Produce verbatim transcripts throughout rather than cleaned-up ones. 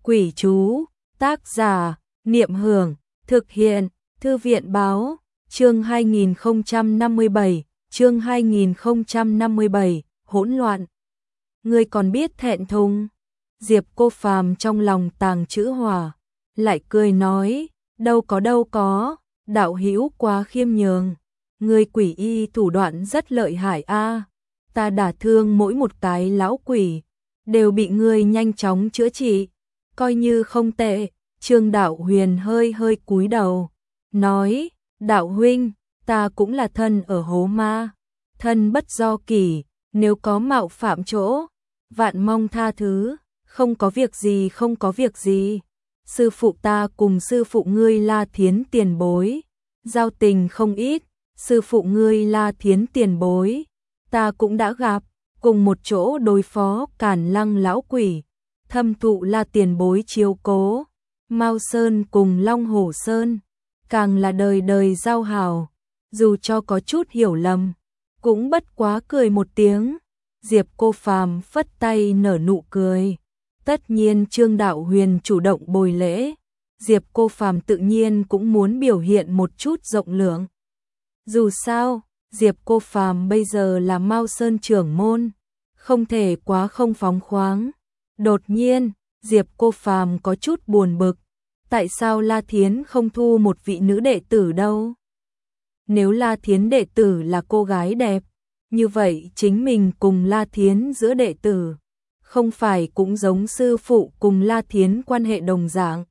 Quỷ chú, tác giả, Niệm Hưởng, thực hiện, Thư viện Báo, chương hai nghìn không trăm năm mươi bảy, chương hai nghìn không trăm năm mươi bảy, hỗn loạn. Ngươi còn biết thẹn thùng? Diệp Cô Phàm trong lòng tàng chữ hỏa, lại cười nói, đâu có đâu có, đạo hữu quá khiêm nhường. Ngươi quỷ y thủ đoạn rất lợi hại a, ta đả thương mỗi một cái lão quỷ, đều bị ngươi nhanh chóng chữa trị, coi như không tệ. Trương Đạo Huyền hơi hơi cúi đầu, nói, đạo huynh, ta cũng là thân ở hố ma, thân bất do kỷ, nếu có mạo phạm chỗ, vạn mong tha thứ, không có việc gì không có việc gì. Sư phụ ta cùng sư phụ ngươi La Thiến tiền bối, giao tình không ít, sư phụ ngươi La Thiến tiền bối, ta cũng đã gặp, cùng một chỗ đối phó Càn Lăng lão quỷ, thâm thụ La tiền bối chiếu cố. Mao Sơn cùng Long Hổ Sơn, càng là đời đời giao hảo, dù cho có chút hiểu lầm, cũng bất quá cười một tiếng. Diệp Cô Phàm phất tay nở nụ cười. Tất nhiên Trương Đạo Huyền chủ động bồi lễ, Diệp Cô Phàm tự nhiên cũng muốn biểu hiện một chút rộng lượng. Dù sao, Diệp Cô Phàm bây giờ là Mao Sơn trưởng môn, không thể quá không phóng khoáng. Đột nhiên, Diệp Cô Phàm có chút buồn bực, tại sao La Thiến không thu một vị nữ đệ tử đâu? Nếu La Thiến đệ tử là cô gái đẹp, như vậy chính mình cùng La Thiến giữa đệ tử, không phải cũng giống sư phụ cùng La Thiến quan hệ đồng dạng.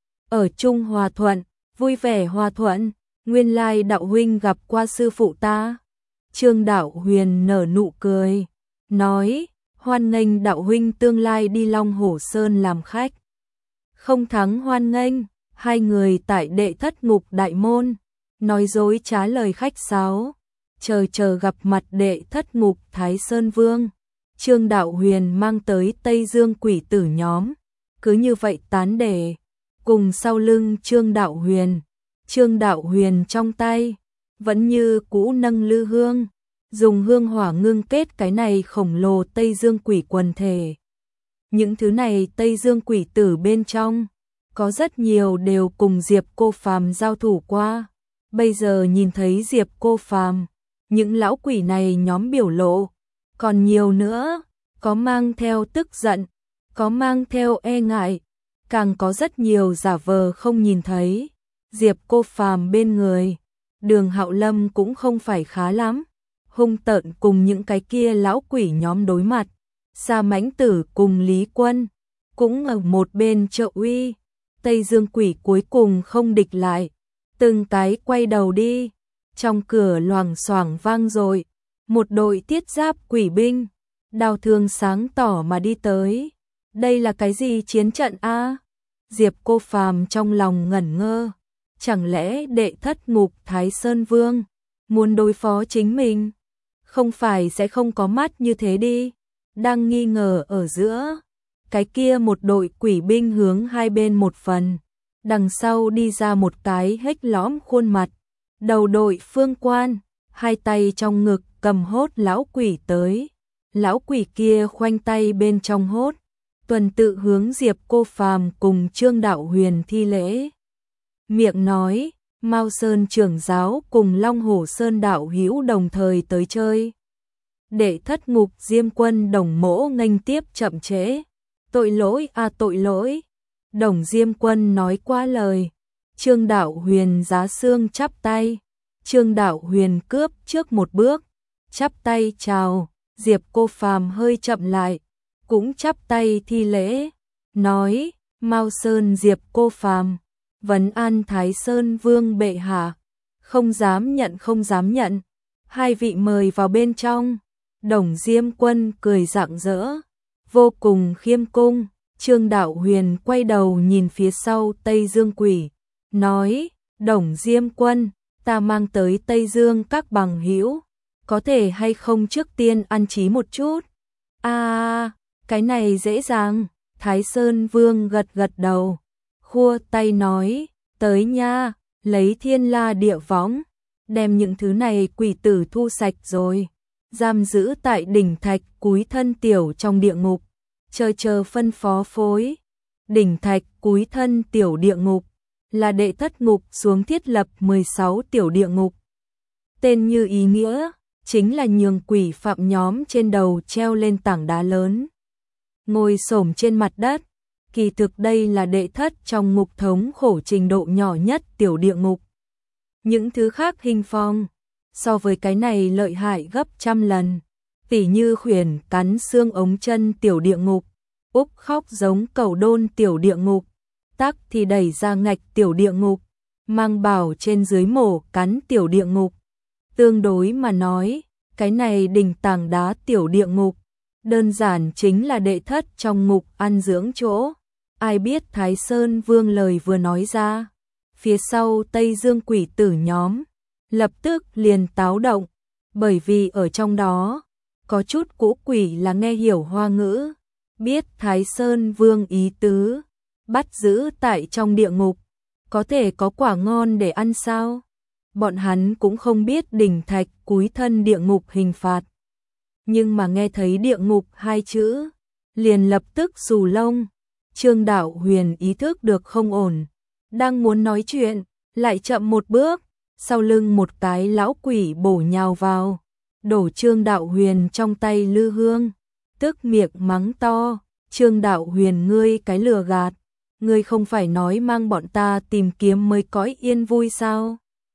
Ở chung hòa thuận, vui vẻ hòa thuận, nguyên lai đạo huynh gặp qua sư phụ ta. Trương Đạo Huyền nở nụ cười, nói, hoan nghênh đạo huynh tương lai đi Long Hổ Sơn làm khách. Không thắng hoan nghênh, hai người tại đệ thất ngục đại môn, nói dối trá lời khách sáo, chờ chờ gặp mặt đệ thất ngục Thái Sơn Vương. Trương Đạo Huyền mang tới Tây Dương quỷ tử nhóm, cứ như vậy tán đề, cùng sau lưng Trương Đạo Huyền. Trương Đạo Huyền trong tay, vẫn như cũ nâng lư hương, dùng hương hỏa ngưng kết cái này khổng lồ Tây Dương quỷ quần thể. Những thứ này Tây Dương quỷ tử bên trong, có rất nhiều đều cùng Diệp Cô Phàm giao thủ qua. Bây giờ nhìn thấy Diệp Cô Phàm, những lão quỷ này nhóm biểu lộ, còn nhiều nữa, có mang theo tức giận, có mang theo e ngại, càng có rất nhiều giả vờ không nhìn thấy. Diệp Cô Phàm bên người, Đường Hạo Lâm cũng không phải khá lắm, hung tợn cùng những cái kia lão quỷ nhóm đối mặt. Sa Mãnh Tử cùng Lý Quân cũng ở một bên trợ uy. Tây Dương quỷ cuối cùng không địch lại, từng cái quay đầu đi. Trong cửa loảng xoảng vang dội, một đội thiết giáp quỷ binh, đao thương sáng tỏ mà đi tới. Đây là cái gì chiến trận a? Diệp Cô Phàm trong lòng ngẩn ngơ, chẳng lẽ đệ thất ngục Thái Sơn Vương muốn đối phó chính mình? Không phải sẽ không có mắt như thế đi. Đang nghi ngờ ở giữa, cái kia một đội quỷ binh hướng hai bên một phần, đằng sau đi ra một cái hếch lõm khuôn mặt, đầu đội phương quan, hai tay trong ngực cầm hốt lão quỷ tới. Lão quỷ kia khoanh tay bên trong hốt, tuần tự hướng Diệp Cô Phàm cùng Trương Đạo Huyền thi lễ. Miệng nói, Mao Sơn trưởng giáo cùng Long Hổ Sơn đạo hữu đồng thời tới chơi. Đệ thất ngục Diêm Quân Đồng Mỗ nghênh tiếp chậm trễ. Tội lỗi a à, tội lỗi. Đồng Diêm Quân nói qua lời. Trương Đạo Huyền giá xương chắp tay. Trương Đạo Huyền cướp trước một bước, chắp tay chào. Diệp Cô Phàm hơi chậm lại, cũng chắp tay thi lễ, nói, Mao Sơn Diệp Cô Phàm, vấn an Thái Sơn Vương bệ hạ. Không dám nhận không dám nhận, hai vị mời vào bên trong. Đồng Diêm Quân cười rạng rỡ, vô cùng khiêm cung. Trương Đạo Huyền quay đầu nhìn phía sau Tây Dương quỷ, nói, Đồng Diêm Quân, ta mang tới Tây Dương các bằng hữu, có thể hay không trước tiên ăn trí một chút? À, cái này dễ dàng. Thái Sơn Vương gật gật đầu, khua tay nói, tới nha, lấy thiên la địa võng, đem những thứ này quỷ tử thu sạch rồi, giam giữ tại đỉnh thạch cúi thân tiểu trong địa ngục, chờ chờ phân phó phối. đỉnh thạch cúi thân tiểu địa ngục, là đệ thất ngục xuống thiết lập mười sáu tiểu địa ngục. Tên như ý nghĩa, chính là nhường quỷ phạm nhóm trên đầu treo lên tảng đá lớn, ngồi xổm trên mặt đất. Kỳ thực đây là đệ thất trong ngục thống khổ trình độ nhỏ nhất tiểu địa ngục. Những thứ khác hình phong, so với cái này lợi hại gấp trăm lần. Tỉ như khuyển cắn xương ống chân tiểu địa ngục, úp khóc giống cẩu đôn tiểu địa ngục, tắc thì đẩy ra ngạch tiểu địa ngục, mang bảo trên dưới mổ cắn tiểu địa ngục. Tương đối mà nói, cái này đỉnh tảng đá tiểu địa ngục, đơn giản chính là đệ thất trong ngục ăn dưỡng chỗ. Ai biết Thái Sơn Vương lời vừa nói ra, phía sau Tây Dương quỷ tử nhóm, lập tức liền táo động, bởi vì ở trong đó, có chút cũ quỷ là nghe hiểu Hoa ngữ, biết Thái Sơn Vương ý tứ, bắt giữ tại trong địa ngục, có thể có quả ngon để ăn sao? Bọn hắn cũng không biết đỉnh thạch cúi thân địa ngục hình phạt. Nhưng mà nghe thấy địa ngục hai chữ, liền lập tức xù lông. Trương Đạo Huyền ý thức được không ổn, đang muốn nói chuyện, lại chậm một bước, sau lưng một cái lão quỷ bổ nhào vào, đổ Trương Đạo Huyền trong tay lư hương, tức miệng mắng to, Trương Đạo Huyền ngươi cái lừa gạt, ngươi không phải nói mang bọn ta tìm kiếm mới cõi yên vui sao?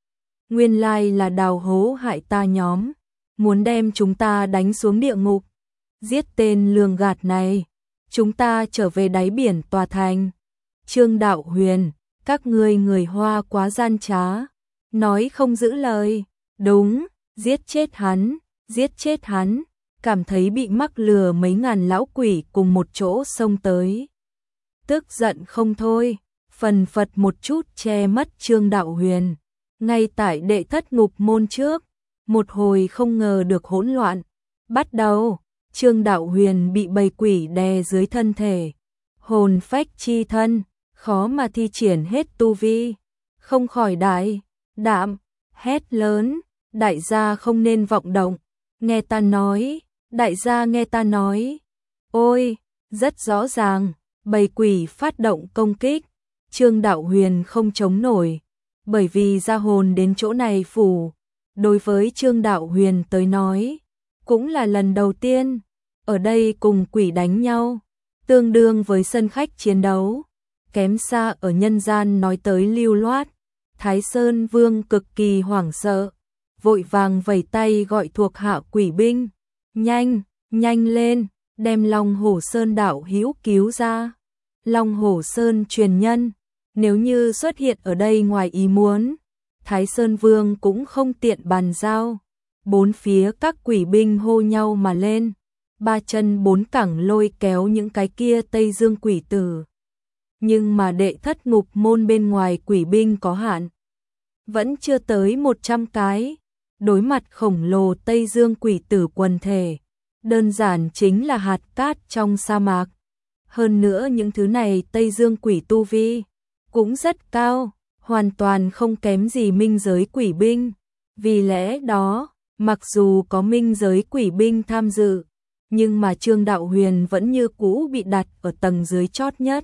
Nguyên lai là đào hố hại ta nhóm, muốn đem chúng ta đánh xuống địa ngục, giết tên lường gạt này, chúng ta trở về đáy biển tòa thành. Trương Đạo Huyền, các ngươi người Hoa quá gian trá, nói không giữ lời, đúng, giết chết hắn, giết chết hắn, cảm thấy bị mắc lừa mấy ngàn lão quỷ cùng một chỗ xông tới. Tức giận không thôi, phần phật một chút che mất Trương Đạo Huyền, ngay tại đệ thất ngục môn trước, một hồi không ngờ được hỗn loạn, bắt đầu. Trương Đạo Huyền bị bầy quỷ đè dưới thân thể, hồn phách chi thân, khó mà thi triển hết tu vi, không khỏi đại, đạm, hét lớn, đại gia không nên vọng động, nghe ta nói, đại gia nghe ta nói, ôi, rất rõ ràng, bầy quỷ phát động công kích, Trương Đạo Huyền không chống nổi, bởi vì gia hồn đến chỗ này phủ, đối với Trương Đạo Huyền tới nói, cũng là lần đầu tiên ở đây cùng quỷ đánh nhau, tương đương với sân khách chiến đấu, kém xa ở nhân gian nói tới lưu loát. Thái Sơn Vương cực kỳ hoảng sợ, vội vàng vẩy tay gọi thuộc hạ quỷ binh, nhanh, nhanh lên, đem Long Hổ Sơn đạo hữu cứu ra. Long Hổ Sơn truyền nhân, nếu như xuất hiện ở đây ngoài ý muốn, Thái Sơn Vương cũng không tiện bàn giao. Bốn phía các quỷ binh hô nhau mà lên, ba chân bốn cẳng lôi kéo những cái kia Tây Dương quỷ tử. Nhưng mà đệ thất ngục môn bên ngoài quỷ binh có hạn, vẫn chưa tới một trăm cái, đối mặt khổng lồ Tây Dương quỷ tử quần thể, đơn giản chính là hạt cát trong sa mạc. Hơn nữa những thứ này Tây Dương quỷ tu vi cũng rất cao, hoàn toàn không kém gì minh giới quỷ binh. Vì lẽ đó, mặc dù có minh giới quỷ binh tham dự, nhưng mà Trương Đạo Huyền vẫn như cũ bị đặt ở tầng dưới chót nhất.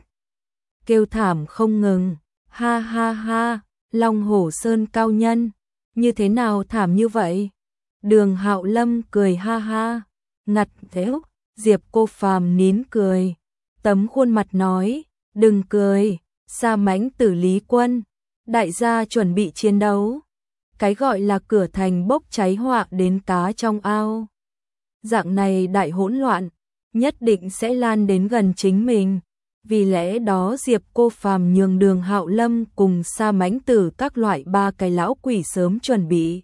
Kêu thảm không ngừng, ha ha ha, Long Hổ Sơn cao nhân, như thế nào thảm như vậy? Đường Hạo Lâm cười ha ha, ngặt thếu, Diệp Cô Phàm nín cười, tấm khuôn mặt nói, đừng cười, Sa Mãnh Tử Lý Quân, đại gia chuẩn bị chiến đấu. Cái gọi là cửa thành bốc cháy họa đến cá trong ao. Dạng này đại hỗn loạn, nhất định sẽ lan đến gần chính mình. Vì lẽ đó Diệp Cô Phàm nhường Đường Hạo Lâm cùng Sa Mãnh Tử các loại ba cái lão quỷ sớm chuẩn bị,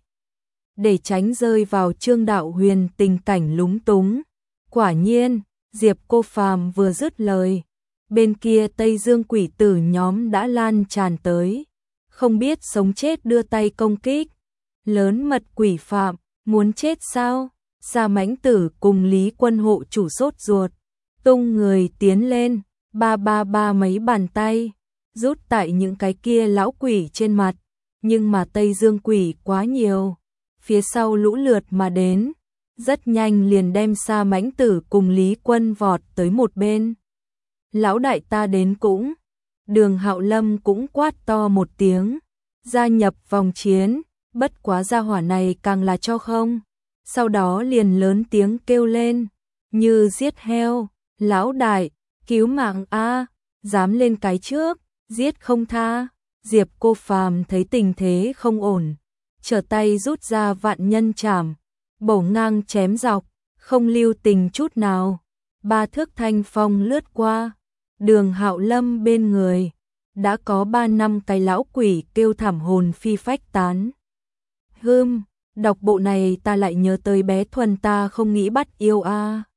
để tránh rơi vào Trương Đạo Huyền tình cảnh lúng túng. Quả nhiên, Diệp Cô Phàm vừa dứt lời, bên kia Tây Dương quỷ tử nhóm đã lan tràn tới, không biết sống chết đưa tay công kích. Lớn mật quỷ phạm, muốn chết sao? Sa Mãnh Tử cùng Lý Quân hộ chủ sốt ruột, tung người tiến lên, ba ba ba mấy bàn tay, rút tại những cái kia lão quỷ trên mặt, nhưng mà Tây Dương quỷ quá nhiều, phía sau lũ lượt mà đến, rất nhanh liền đem Sa Mãnh Tử cùng Lý Quân vọt tới một bên. lão đại ta đến cũng. Đường Hạo Lâm cũng quát to một tiếng, gia nhập vòng chiến, bất quá gia hỏa này càng là cho không. Sau đó liền lớn tiếng kêu lên, như giết heo, lão đại, cứu mạng a, dám lên cái trước, giết không tha. Diệp Cô Phàm thấy tình thế không ổn, trở tay rút ra vạn nhân trảm, bổ ngang chém dọc, không lưu tình chút nào. Ba thước thanh phong lướt qua, Đường Hạo Lâm bên người đã có ba năm cái lão quỷ kêu thảm hồn phi phách tán. Hừm, đọc bộ này ta lại nhớ tới bé Thuần ta không nghĩ bắt yêu a.